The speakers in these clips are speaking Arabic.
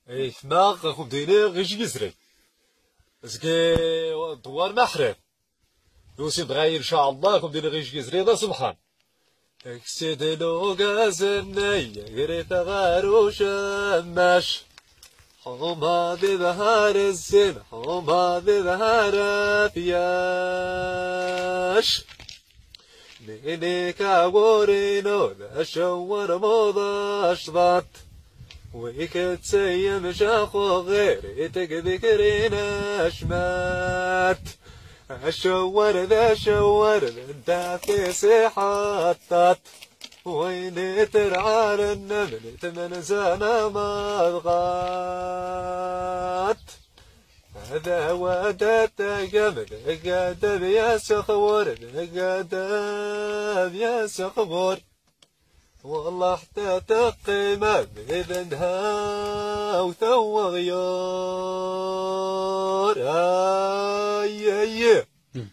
اي ثما خم ديني غيش يزري زكي دوار محرم يوسف غاير ان شاء الله خم ديني غيش يزري ذا سبحان اكسيد لو غازني غريت غارو شماش حما ذي ظهر الزين حما ذي ظهر فياش نينيك عورينو ذا شور موضاش ضات ويك تسيم شاخو غير تذكرين اشمات الشور ذا في صحطات وين ترعى النمل تمنزان مضغات هذا ودت جمل قدب يا سخور قدب يا سخور والله حتى تقيمة بإذنها وثوى غيار أي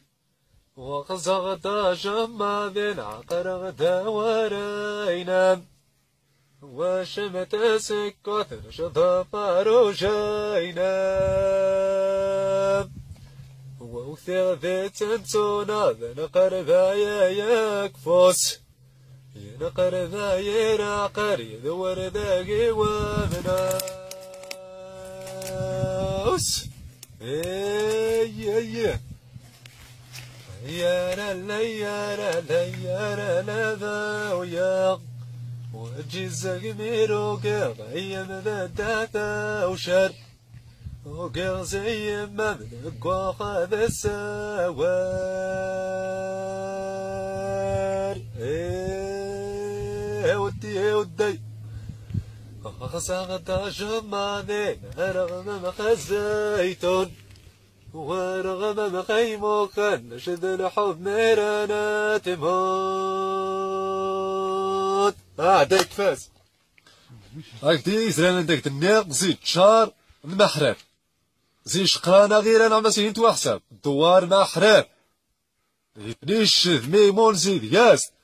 وغزغت جمع ذن عقر غدا ورينا وشمت سكوت شضفار وجينا ووثيغ ذي تنسونا ذن قربايا يكفوس ينقر ذا ينقر يذور ذاقي ومناس اي يا لا ذا ويا وجزك ميروك غيم ذا داتا وشر وقل زي مملك وخذ السوار ودي ودي خسغت جماني رغم مخزيتون ورغم مخيموك نشد الحب ميرانا تموت ديك فاز هاك دي زران عندك تنيق زيد شار المحرر زي شقرانا غير انا مسينت وحساب دوار محرر يبنيش ميمون زيد ياس